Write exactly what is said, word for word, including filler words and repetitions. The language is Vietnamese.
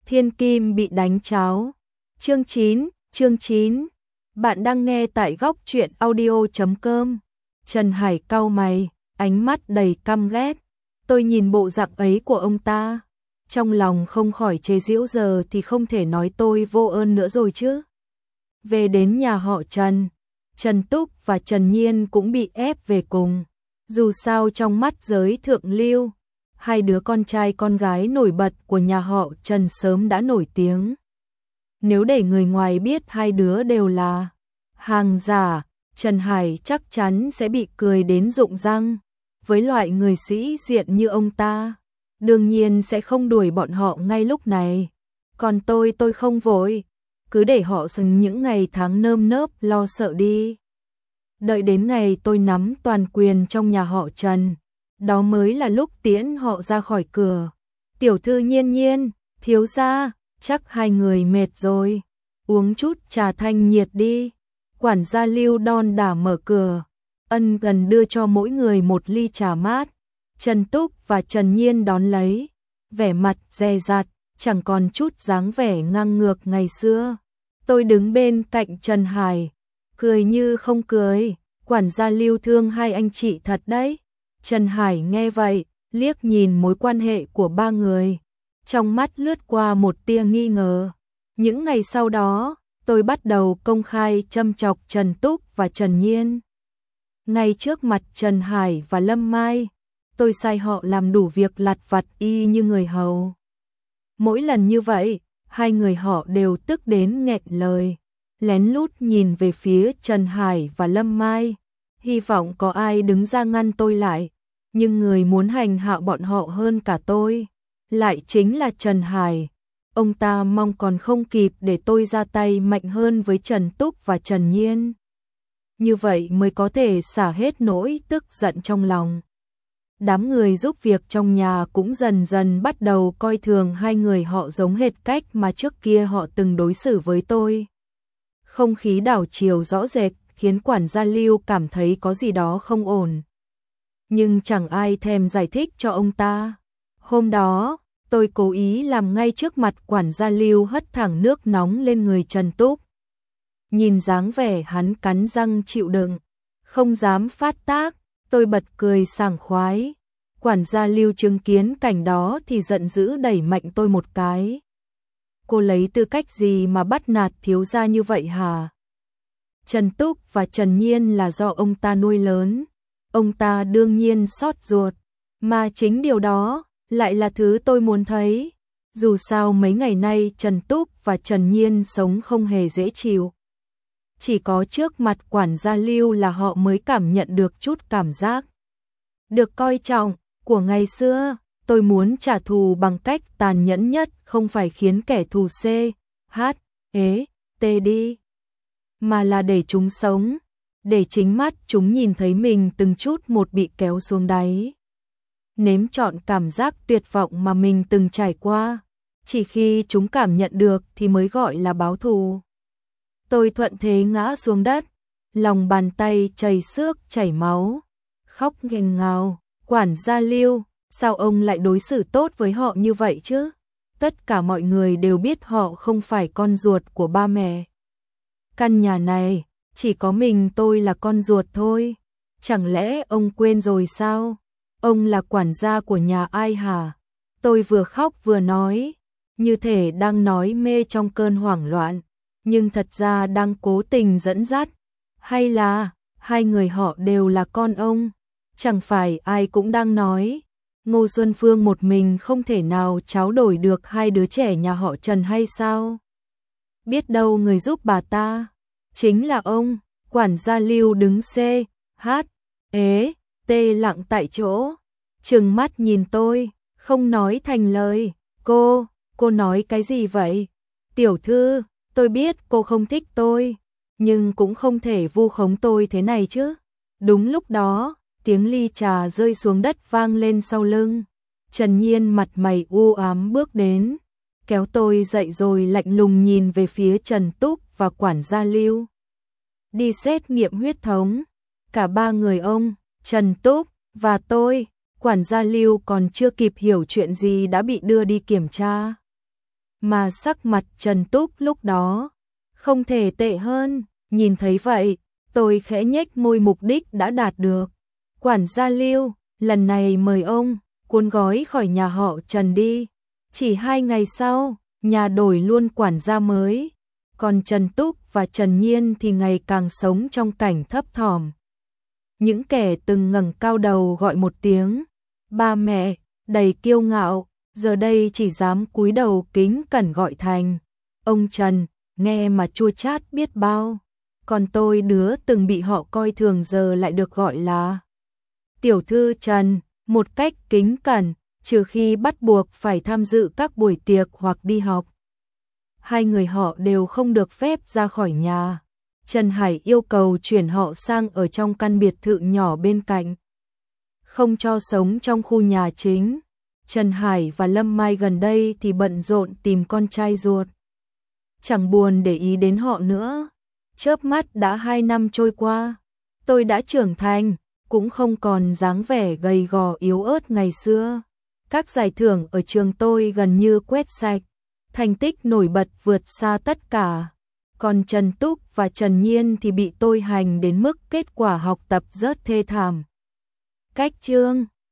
Thiên Kim bị đánh cháo. Chương chín, chương chín. Bạn đang nghe tại góc truyện audio chấm com. Trần Hải cau mày, ánh mắt đầy căm ghét. Tôi nhìn bộ dạng ấy của ông ta, trong lòng không khỏi chế giễu, giờ thì không thể nói tôi vô ơn nữa rồi chứ. Về đến nhà họ Trần, Trần Túc và Trần Nhiên cũng bị ép về cùng. Dù sao trong mắt giới thượng lưu, hai đứa con trai con gái nổi bật của nhà họ Trần sớm đã nổi tiếng. Nếu để người ngoài biết hai đứa đều là hàng giả, Trần Hải chắc chắn sẽ bị cười đến rụng răng. Với loại người sĩ diện như ông ta, đương nhiên sẽ không đuổi bọn họ ngay lúc này. Còn tôi tôi không vội, cứ để họ dừng những ngày tháng nơm nớp lo sợ đi. Đợi đến ngày tôi nắm toàn quyền trong nhà họ Trần, đó mới là lúc tiễn họ ra khỏi cửa. Tiểu thư Nhiên Nhiên, thiếu gia, chắc hai người mệt rồi, uống chút trà thanh nhiệt đi. Quản gia Lưu đon đả mở cửa, ân cần đưa cho mỗi người một ly trà mát. Trần Túc và Trần Nhiên đón lấy, vẻ mặt dè dặt, chẳng còn chút dáng vẻ ngang ngược ngày xưa. Tôi đứng bên cạnh Trần Hải, cười như không cười. Quản gia Lưu thương hai anh chị thật đấy. Trần Hải nghe vậy, liếc nhìn mối quan hệ của ba người, trong mắt lướt qua một tia nghi ngờ. Những ngày sau đó, tôi bắt đầu công khai châm chọc Trần Túc và Trần Nhiên. Ngay trước mặt Trần Hải và Lâm Mai, tôi sai họ làm đủ việc lặt vặt y như người hầu. Mỗi lần như vậy, hai người họ đều tức đến nghẹn lời, lén lút nhìn về phía Trần Hải và Lâm Mai, hy vọng có ai đứng ra ngăn tôi lại. Nhưng người muốn hành hạ bọn họ hơn cả tôi lại chính là Trần Hải. Ông ta mong còn không kịp để tôi ra tay mạnh hơn với Trần Túc và Trần Nhiên, như vậy mới có thể xả hết nỗi tức giận trong lòng. Đám người giúp việc trong nhà cũng dần dần bắt đầu coi thường hai người họ, giống hệt cách mà trước kia họ từng đối xử với tôi. Không khí đảo chiều rõ rệt khiến quản gia Lưu cảm thấy có gì đó không ổn, nhưng chẳng ai thèm giải thích cho ông ta. Hôm đó, tôi cố ý làm ngay trước mặt quản gia Lưu, hất thẳng nước nóng lên người Trần Túc. Nhìn dáng vẻ hắn cắn răng chịu đựng, không dám phát tác, tôi bật cười sảng khoái. Quản gia Lưu chứng kiến cảnh đó thì giận dữ đẩy mạnh tôi một cái. Cô lấy tư cách gì mà bắt nạt thiếu gia như vậy hả? Trần Túc và Trần Nhiên là do ông ta nuôi lớn, ông ta đương nhiên xót ruột, mà chính điều đó lại là thứ tôi muốn thấy. Dù sao mấy ngày nay Trần Túc và Trần Nhiên sống không hề dễ chịu. Chỉ có trước mặt quản gia Lưu là họ mới cảm nhận được chút cảm giác được coi trọng của ngày xưa. Tôi muốn trả thù bằng cách tàn nhẫn nhất, không phải khiến kẻ thù C, H, E, T đi, mà là để chúng sống, để chính mắt chúng nhìn thấy mình từng chút một bị kéo xuống đáy, nếm trọn cảm giác tuyệt vọng mà mình từng trải qua. Chỉ khi chúng cảm nhận được thì mới gọi là báo thù. Tôi thuận thế ngã xuống đất, lòng bàn tay chảy xước chảy máu, khóc nghẹn ngào. Quản gia Lưu, sao ông lại đối xử tốt với họ như vậy chứ? Tất cả mọi người đều biết họ không phải con ruột của ba mẹ. Căn nhà này, chỉ có mình tôi là con ruột thôi. Chẳng lẽ ông quên rồi sao? Ông là quản gia của nhà ai hả? Tôi vừa khóc vừa nói, như thể đang nói mê trong cơn hoảng loạn, nhưng thật ra đang cố tình dẫn dắt. Hay là, hai người họ đều là con ông? Chẳng phải ai cũng đang nói, Ngô Xuân Phương một mình không thể nào tráo đổi được hai đứa trẻ nhà họ Trần hay sao? Biết đâu người giúp bà ta chính là ông. Quản gia Lưu đứng C, H, E, T lặng tại chỗ, trừng mắt nhìn tôi, không nói thành lời. Cô, cô nói cái gì vậy? Tiểu thư, tôi biết cô không thích tôi, nhưng cũng không thể vu khống tôi thế này chứ. Đúng lúc đó, tiếng ly trà rơi xuống đất vang lên sau lưng. Trần Nhiên mặt mày u ám bước đến, kéo tôi dậy rồi lạnh lùng nhìn về phía Trần Túc và quản gia Lưu. Đi xét nghiệm huyết thống. Cả ba người ông, Trần Túc và tôi, quản gia Lưu còn chưa kịp hiểu chuyện gì đã bị đưa đi kiểm tra. mà sắc mặt Trần Túc lúc đó không thể tệ hơn. Nhìn thấy vậy, tôi khẽ nhếch môi, mục đích đã đạt được. Quản gia Lưu, lần này mời ông cuốn gói khỏi nhà họ Trần đi. Chỉ hai ngày sau, nhà đổi luôn quản gia mới. Còn Trần Túc và Trần Nhiên thì ngày càng sống trong cảnh thấp thỏm. Những kẻ từng ngẩng cao đầu gọi một tiếng ba mẹ, đầy kiêu ngạo, giờ đây chỉ dám cúi đầu kính cẩn gọi thành ông Trần, nghe mà chua chát biết bao. Còn tôi, đứa từng bị họ coi thường, giờ lại được gọi là tiểu thư Trần, một cách kính cẩn, trừ khi bắt buộc phải tham dự các buổi tiệc hoặc đi học. Hai người họ đều không được phép ra khỏi nhà. Trần Hải yêu cầu chuyển họ sang ở trong căn biệt thự nhỏ bên cạnh, không cho sống trong khu nhà chính. Trần Hải và Lâm Mai gần đây thì bận rộn tìm con trai ruột, chẳng buồn để ý đến họ nữa. Chớp mắt đã hai năm trôi qua, tôi đã trưởng thành, cũng không còn dáng vẻ gầy gò yếu ớt ngày xưa. Các giải thưởng ở trường tôi gần như quét sạch, thành tích nổi bật vượt xa tất cả. Còn Trần Túc và Trần Nhiên thì bị tôi hành đến mức kết quả học tập rất thê thảm. Cách chương